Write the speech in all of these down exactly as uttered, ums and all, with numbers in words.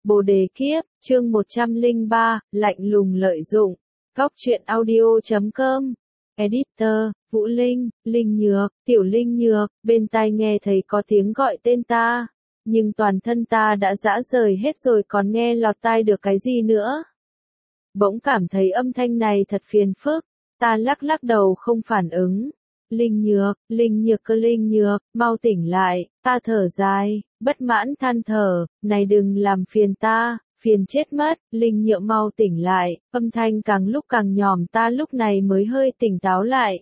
Bồ đề kiếp, chương một trăm lẻ ba, lạnh lùng lợi dụng. Góc truyện audio chấm com. Editor, Vũ Linh, Linh Nhược, Tiểu Linh Nhược, bên tai nghe thấy có tiếng gọi tên ta. Nhưng toàn thân ta đã rã rời hết rồi còn nghe lọt tai được cái gì nữa. Bỗng cảm thấy âm thanh này thật phiền phức. Ta lắc lắc đầu không phản ứng. Linh Nhược, Linh Nhược cơ Linh Nhược, mau tỉnh lại, ta thở dài, bất mãn than thở, này đừng làm phiền ta, phiền chết mất, Linh Nhược mau tỉnh lại, âm thanh càng lúc càng nhòm ta lúc này mới hơi tỉnh táo lại.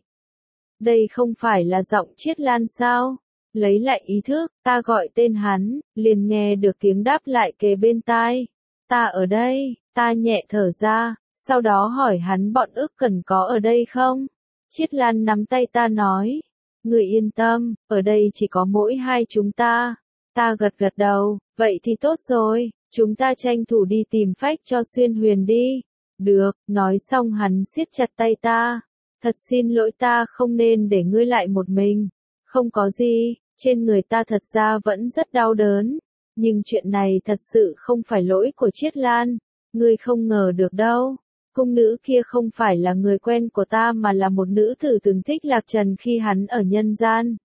Đây không phải là giọng Chiết Lan sao? Lấy lại ý thức, ta gọi tên hắn, liền nghe được tiếng đáp lại kề bên tai. Ta ở đây, ta nhẹ thở ra, sau đó hỏi hắn bọn ức cần có ở đây không? Chiết Lan nắm tay ta nói, người yên tâm, ở đây chỉ có mỗi hai chúng ta. Ta gật gật đầu, vậy thì tốt rồi, chúng ta tranh thủ đi tìm phách cho Xuyên Huyền đi. Được, nói xong hắn siết chặt tay ta. Thật xin lỗi ta không nên để ngươi lại một mình. Không có gì, trên người ta thật ra vẫn rất đau đớn. Nhưng chuyện này thật sự không phải lỗi của Chiết Lan. Ngươi không ngờ được đâu. Cung nữ kia không phải là người quen của ta mà là một nữ tử từng thích Lạc Trần khi hắn ở nhân gian.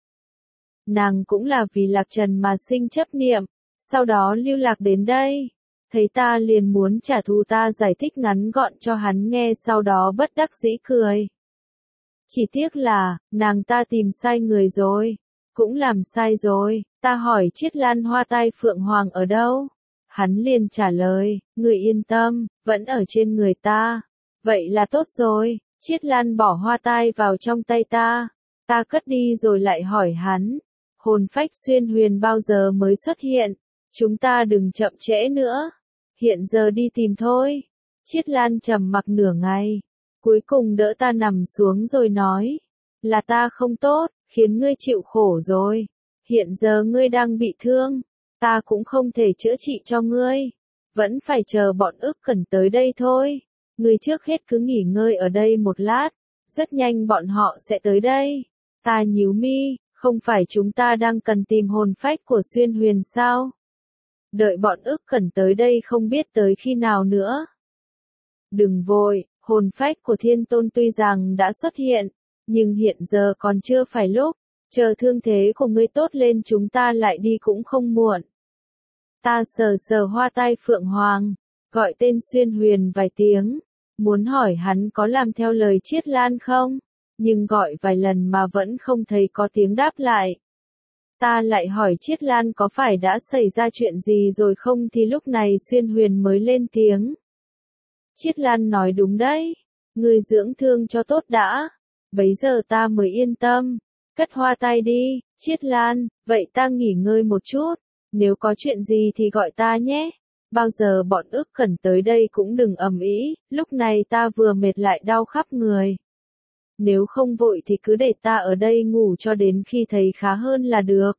Nàng cũng là vì Lạc Trần mà sinh chấp niệm, sau đó lưu lạc đến đây. Thấy ta liền muốn trả thù ta giải thích ngắn gọn cho hắn nghe sau đó bất đắc dĩ cười. Chỉ tiếc là, nàng ta tìm sai người rồi, cũng làm sai rồi, ta hỏi Chiết Lan hoa tai Phượng Hoàng ở đâu? Hắn liền trả lời, người yên tâm, vẫn ở trên người ta. Vậy là tốt rồi, Chiết Lan bỏ hoa tai vào trong tay ta. Ta cất đi rồi lại hỏi hắn, hồn phách Xuyên Huyền bao giờ mới xuất hiện? Chúng ta đừng chậm trễ nữa. Hiện giờ đi tìm thôi. Chiết Lan trầm mặc nửa ngày. Cuối cùng đỡ ta nằm xuống rồi nói, là ta không tốt, khiến ngươi chịu khổ rồi. Hiện giờ ngươi đang bị thương. Ta cũng không thể chữa trị cho ngươi. Vẫn phải chờ bọn ức cần tới đây thôi. Ngươi trước hết cứ nghỉ ngơi ở đây một lát. Rất nhanh bọn họ sẽ tới đây. Ta nhíu mi, không phải chúng ta đang cần tìm hồn phách của Xuyên Huyền sao? Đợi bọn ức cần tới đây không biết tới khi nào nữa. Đừng vội, hồn phách của Thiên Tôn tuy rằng đã xuất hiện. Nhưng hiện giờ còn chưa phải lúc. Chờ thương thế của ngươi tốt lên chúng ta lại đi cũng không muộn. Ta sờ sờ hoa tai Phượng Hoàng, gọi tên Xuyên Huyền vài tiếng, muốn hỏi hắn có làm theo lời Chiết Lan không, nhưng gọi vài lần mà vẫn không thấy có tiếng đáp lại. Ta lại hỏi Chiết Lan có phải đã xảy ra chuyện gì rồi không thì lúc này Xuyên Huyền mới lên tiếng. Chiết Lan nói đúng đấy, ngươi dưỡng thương cho tốt đã, bấy giờ ta mới yên tâm. Cất hoa tai đi, Chiết Lan, vậy ta nghỉ ngơi một chút, nếu có chuyện gì thì gọi ta nhé. Bao giờ bọn ức cần tới đây cũng đừng ầm ĩ, lúc này ta vừa mệt lại đau khắp người. Nếu không vội thì cứ để ta ở đây ngủ cho đến khi thấy khá hơn là được.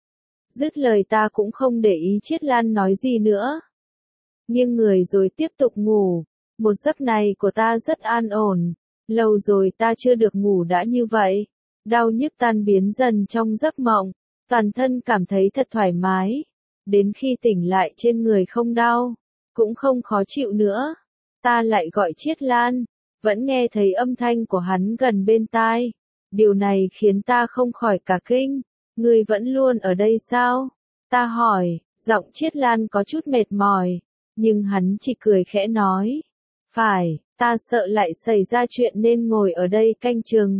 Dứt lời ta cũng không để ý Chiết Lan nói gì nữa. Nghiêng người rồi tiếp tục ngủ, một giấc này của ta rất an ổn, lâu rồi ta chưa được ngủ đã như vậy. Đau nhức tan biến dần trong giấc mộng, toàn thân cảm thấy thật thoải mái. Đến khi tỉnh lại trên người không đau, cũng không khó chịu nữa. Ta lại gọi Chiết Lan, vẫn nghe thấy âm thanh của hắn gần bên tai. Điều này khiến ta không khỏi cả kinh. Ngươi vẫn luôn ở đây sao? Ta hỏi, giọng Chiết Lan có chút mệt mỏi, nhưng hắn chỉ cười khẽ nói. Phải, ta sợ lại xảy ra chuyện nên ngồi ở đây canh chừng.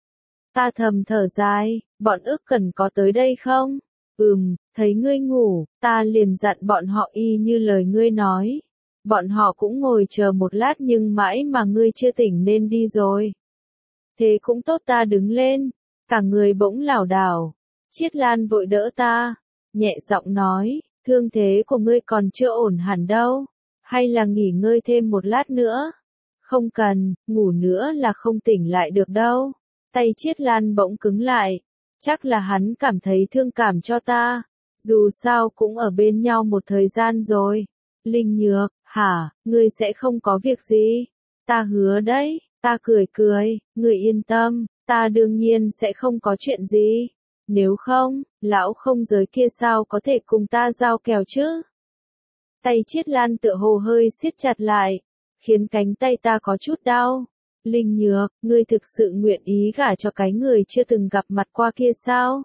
Ta thầm thở dài, bọn ức cần có tới đây không? Ừm, thấy ngươi ngủ, ta liền dặn bọn họ y như lời ngươi nói. Bọn họ cũng ngồi chờ một lát nhưng mãi mà ngươi chưa tỉnh nên đi rồi. Thế cũng tốt ta đứng lên, cả người bỗng lảo đảo. Chiết Lan vội đỡ ta, nhẹ giọng nói, thương thế của ngươi còn chưa ổn hẳn đâu, hay là nghỉ ngơi thêm một lát nữa? Không cần, ngủ nữa là không tỉnh lại được đâu. Tay Chiết Lan bỗng cứng lại, chắc là hắn cảm thấy thương cảm cho ta, dù sao cũng ở bên nhau một thời gian rồi. Linh Nhược, hả, ngươi sẽ không có việc gì? Ta hứa đấy, ta cười cười, ngươi yên tâm, ta đương nhiên sẽ không có chuyện gì. Nếu không, lão không giới kia sao có thể cùng ta giao kèo chứ? Tay Chiết Lan tựa hồ hơi siết chặt lại, khiến cánh tay ta có chút đau. Linh Nhược, ngươi thực sự nguyện ý gả cho cái người chưa từng gặp mặt qua kia sao?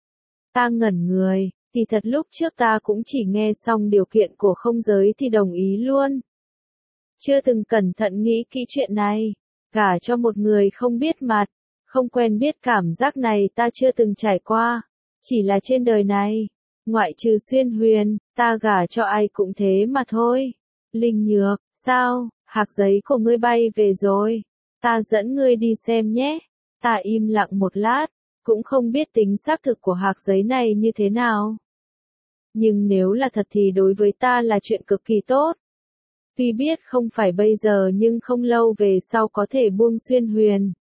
Ta ngẩn người, thì thật lúc trước ta cũng chỉ nghe xong điều kiện của không giới thì đồng ý luôn. Chưa từng cẩn thận nghĩ kỹ chuyện này, gả cho một người không biết mặt, không quen biết cảm giác này ta chưa từng trải qua, chỉ là trên đời này, ngoại trừ Xuyên Huyền, ta gả cho ai cũng thế mà thôi. Linh Nhược, sao, hạc giấy của ngươi bay về rồi, ta dẫn ngươi đi xem nhé. Ta im lặng một lát, cũng không biết tính xác thực của hạc giấy này như thế nào. Nhưng nếu là thật thì đối với ta là chuyện cực kỳ tốt. Tuy biết không phải bây giờ nhưng không lâu về sau có thể buông Xuyên Huyền.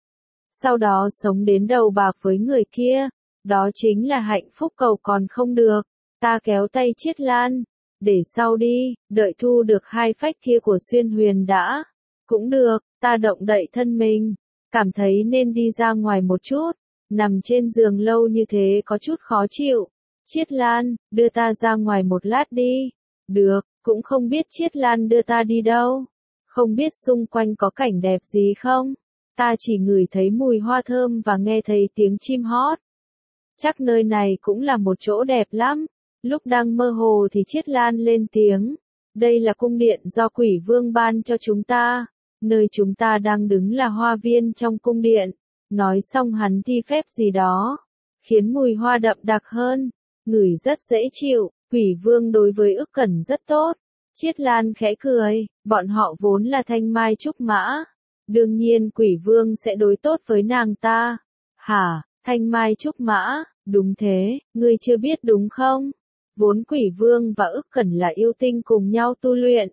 Sau đó sống đến đầu bạc với người kia, đó chính là hạnh phúc cầu còn không được. Ta kéo tay Chiết Lan, để sau đi, đợi thu được hai phách kia của Xuyên Huyền đã. Cũng được, ta động đậy thân mình, cảm thấy nên đi ra ngoài một chút, nằm trên giường lâu như thế có chút khó chịu. Chiết Lan, đưa ta ra ngoài một lát đi. Được, cũng không biết Chiết Lan đưa ta đi đâu. Không biết xung quanh có cảnh đẹp gì không? Ta chỉ ngửi thấy mùi hoa thơm và nghe thấy tiếng chim hót. Chắc nơi này cũng là một chỗ đẹp lắm. Lúc đang mơ hồ thì Chiết Lan lên tiếng. Đây là cung điện do Quỷ Vương ban cho chúng ta. Nơi chúng ta đang đứng là hoa viên trong cung điện. Nói xong hắn thi phép gì đó, khiến mùi hoa đậm đặc hơn, ngửi rất dễ chịu. Quỷ Vương đối với Ức Cẩn rất tốt. Chiết Lan khẽ cười, bọn họ vốn là thanh mai trúc mã. Đương nhiên Quỷ Vương sẽ đối tốt với nàng ta. Hả, thanh mai trúc mã, đúng thế, ngươi chưa biết đúng không? Vốn Quỷ Vương và Ức Cẩn là yêu tinh cùng nhau tu luyện.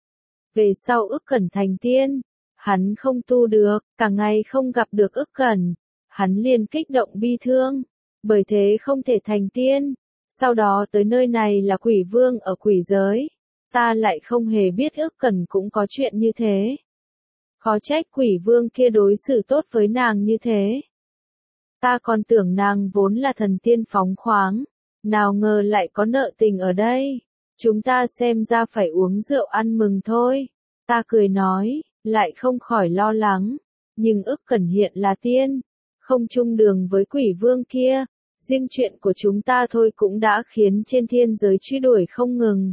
Về sau Ức Cẩn thành tiên, hắn không tu được, cả ngày không gặp được Ức Cẩn, hắn liền kích động bi thương, bởi thế không thể thành tiên. Sau đó tới nơi này là Quỷ Vương ở quỷ giới, ta lại không hề biết Ức Cẩn cũng có chuyện như thế. Khó trách Quỷ Vương kia đối xử tốt với nàng như thế. Ta còn tưởng nàng vốn là thần tiên phóng khoáng, nào ngờ lại có nợ tình ở đây. Chúng ta xem ra phải uống rượu ăn mừng thôi. Ta cười nói, lại không khỏi lo lắng. Nhưng Ức Cẩn hiện là tiên, không chung đường với Quỷ Vương kia. Riêng chuyện của chúng ta thôi cũng đã khiến trên thiên giới truy đuổi không ngừng.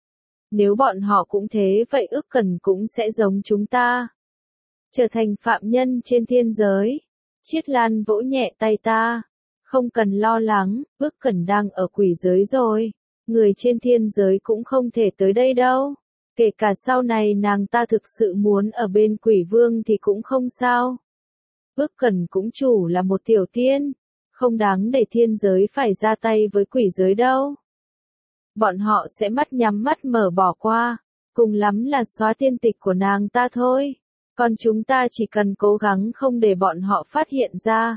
Nếu bọn họ cũng thế vậy Ức Cẩn cũng sẽ giống chúng ta, trở thành phạm nhân trên thiên giới. Chiết Lan vỗ nhẹ tay ta. Không cần lo lắng, Ức Cẩn đang ở quỷ giới rồi. Người trên thiên giới cũng không thể tới đây đâu. Kể cả sau này nàng ta thực sự muốn ở bên Quỷ Vương thì cũng không sao. Ức Cẩn cũng chủ là một tiểu tiên, không đáng để thiên giới phải ra tay với quỷ giới đâu. Bọn họ sẽ mắt nhắm mắt mở bỏ qua, cùng lắm là xóa tiên tịch của nàng ta thôi. Còn chúng ta chỉ cần cố gắng không để bọn họ phát hiện ra.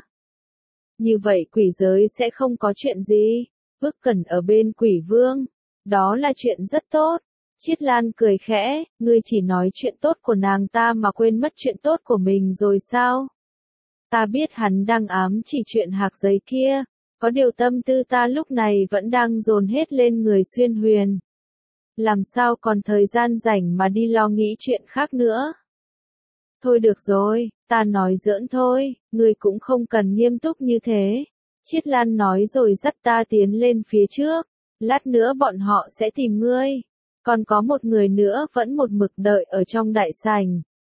Như vậy quỷ giới sẽ không có chuyện gì. Ức Cẩn ở bên Quỷ Vương, đó là chuyện rất tốt. Chiết Lan cười khẽ, ngươi chỉ nói chuyện tốt của nàng ta mà quên mất chuyện tốt của mình rồi sao? Ta biết hắn đang ám chỉ chuyện hạc giấy kia, có điều tâm tư ta lúc này vẫn đang dồn hết lên người Xuyên Huyền. Làm sao còn thời gian rảnh mà đi lo nghĩ chuyện khác nữa? Thôi được rồi, ta nói giỡn thôi, ngươi cũng không cần nghiêm túc như thế. Chiết Lan nói rồi dắt ta tiến lên phía trước, lát nữa bọn họ sẽ tìm ngươi. Còn có một người nữa vẫn một mực đợi ở trong đại sảnh.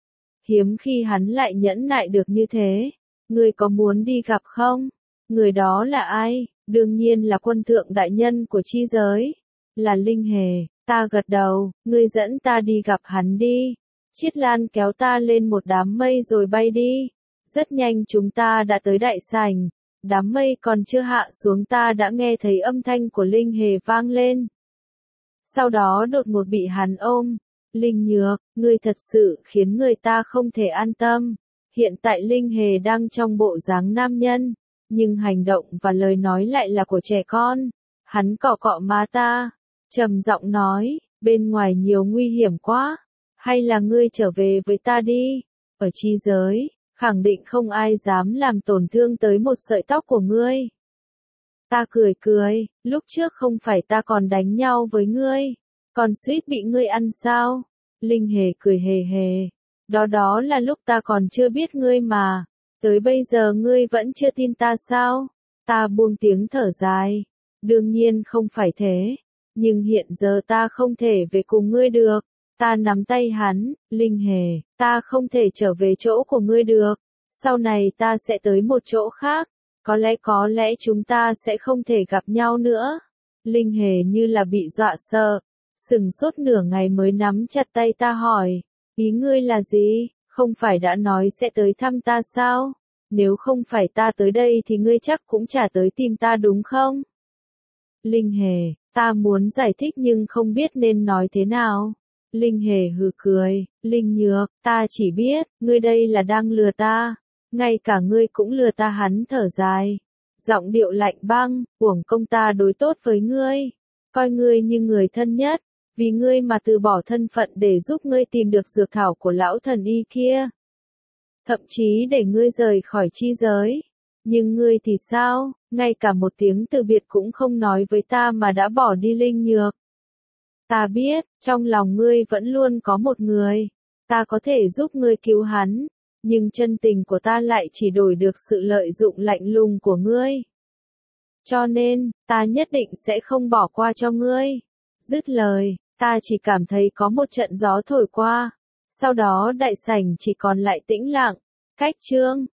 Hiếm khi hắn lại nhẫn nại được như thế. Ngươi có muốn đi gặp không? Người đó là ai? Đương nhiên là quân thượng đại nhân của chi giới. Là Linh Hề. Ta gật đầu, ngươi dẫn ta đi gặp hắn đi. Chiết Lan kéo ta lên một đám mây rồi bay đi. Rất nhanh chúng ta đã tới đại sảnh. Đám mây còn chưa hạ xuống ta đã nghe thấy âm thanh của Linh Hề vang lên. Sau đó đột ngột bị hắn ôm. Linh Nhược, ngươi thật sự khiến người ta không thể an tâm. Hiện tại Linh Hề đang trong bộ dáng nam nhân, nhưng hành động và lời nói lại là của trẻ con. Hắn cọ cọ má ta, trầm giọng nói, bên ngoài nhiều nguy hiểm quá, hay là ngươi trở về với ta đi. Ở chi giới, khẳng định không ai dám làm tổn thương tới một sợi tóc của ngươi. Ta cười cười, lúc trước không phải ta còn đánh nhau với ngươi, Còn suýt bị ngươi ăn sao? Linh Hề cười hề hề. Đó đó là lúc ta còn chưa biết ngươi mà. Tới bây giờ ngươi vẫn chưa tin ta sao? Ta buông tiếng thở dài. Đương nhiên không phải thế. Nhưng hiện giờ ta không thể về cùng ngươi được. Ta nắm tay hắn, Linh Hề, ta không thể trở về chỗ của ngươi được. Sau này ta sẽ tới một chỗ khác. Có lẽ có lẽ chúng ta sẽ không thể gặp nhau nữa. Linh Hề như là bị dọa sợ. Sừng sốt nửa ngày mới nắm chặt tay ta hỏi. Ý ngươi là gì? Không phải đã nói sẽ tới thăm ta sao? Nếu không phải ta tới đây thì ngươi chắc cũng chả tới tìm ta đúng không? Linh Hề, ta muốn giải thích nhưng không biết nên nói thế nào. Linh Hề hừ cười, Linh Nhược, ta chỉ biết, ngươi đây là đang lừa ta. Ngay cả ngươi cũng lừa ta. Hắn thở dài. Giọng điệu lạnh băng, uổng công ta đối tốt với ngươi. Coi ngươi như người thân nhất. Vì ngươi mà từ bỏ thân phận để giúp ngươi tìm được dược thảo của lão thần y kia. Thậm chí để ngươi rời khỏi chi giới. Nhưng ngươi thì sao, ngay cả một tiếng từ biệt cũng không nói với ta mà đã bỏ đi. Linh Nhược. Ta biết, trong lòng ngươi vẫn luôn có một người. Ta có thể giúp ngươi cứu hắn. Nhưng chân tình của ta lại chỉ đổi được sự lợi dụng lạnh lùng của ngươi. Cho nên, ta nhất định sẽ không bỏ qua cho ngươi. Dứt lời, ta chỉ cảm thấy có một trận gió thổi qua. Sau đó đại sảnh chỉ còn lại tĩnh lặng. Cách chương